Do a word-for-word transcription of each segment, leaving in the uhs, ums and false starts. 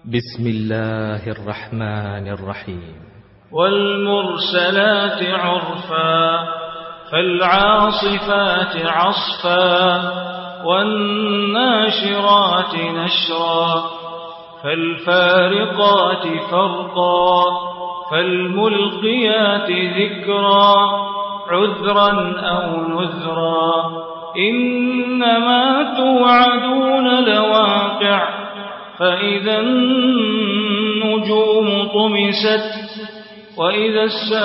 بسم الله الرحمن الرحيم. والمرسلات عرفا فالعاصفات عصفا والناشرات نشرا فالفارقات فرقا فالملقيات ذكرا عذرا أو نذرا إنما توعدون لواقع فإذا النجوم طمست وإذا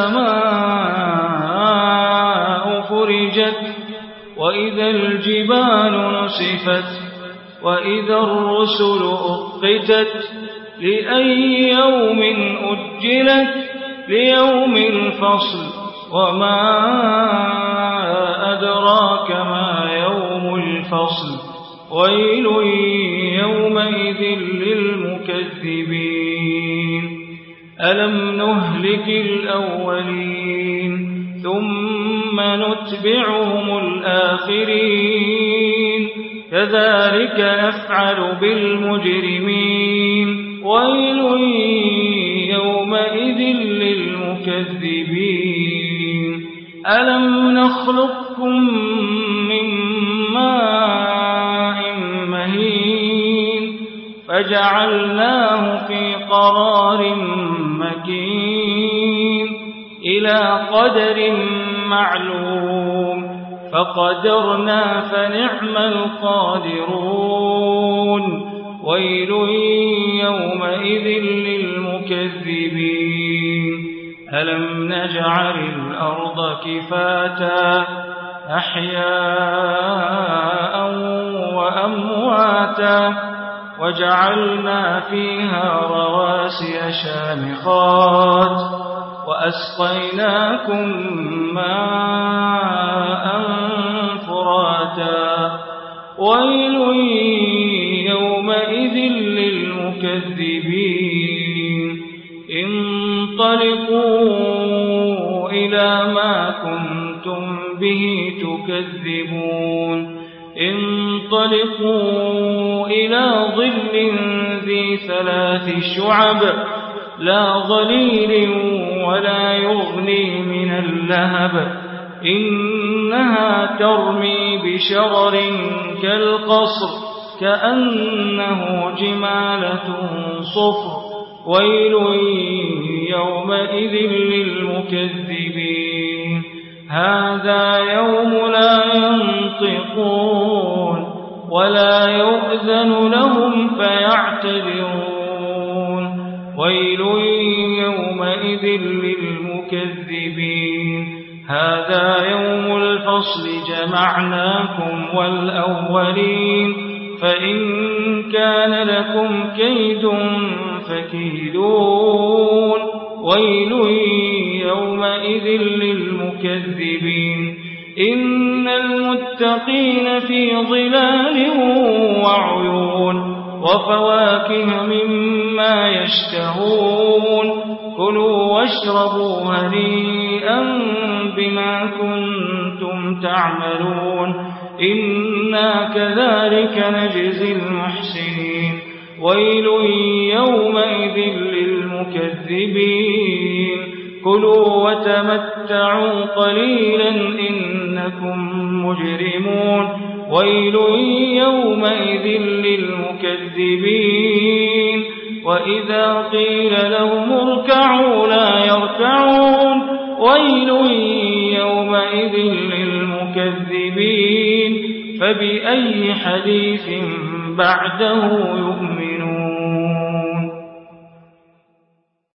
السماء فرجت وإذا الجبال نسفت وإذا الرسل أقتت لأي يوم أجلت ليوم الفصل وما أدراك ما يوم الفصل ويل يومئذ للمكذبين ألم نهلك الأولين ثم نتبعهم الآخرين كذلك نفعل بالمجرمين ويل يومئذ للمكذبين ألم نخلقكم من ماء مهين فجعلناه في قرار مكين إلى قدر معلوم فقدرنا فنعم القادرون ويل يومئذ للمكذبين ألم نجعل الأرض كفاتا أحياء وأمواتا وجعلنا فيها رواسي شامخات وأسقيناكم ماء فراتا ويل يومئذ للمكذبين انطلقوا إلى ما كنتم به تكذبون انطلقوا إلى ظل ذي ثلاث شعب لا ظليل ولا يغني من اللهب إنها ترمي بشرر كالقصر كأنه جمالة صفر ويل يومئذ للمكذبين هذا يوم لا ينطقون ولا يؤذن لهم فيعتذرون ويل يومئذ للمكذبين هذا يوم الفصل جمعناكم والأولين فإن كان لكم كيد فكيدون ويل يومئذ للمكذبين إن المتقين في ظلال وعيون وفواكه مما يشتهون كلوا واشربوا هنيئا بما كنتم تعملون إنا كذلك نجزي المحسنين ويل يومئذ للمكذبين كلوا وتمتعوا قليلا إنكم مجرمون ويل يومئذ للمكذبين وإذا قيل لهم اركعوا لا يركعون ويل يومئذ للمكذبين فبأي حديث بعده يؤمنون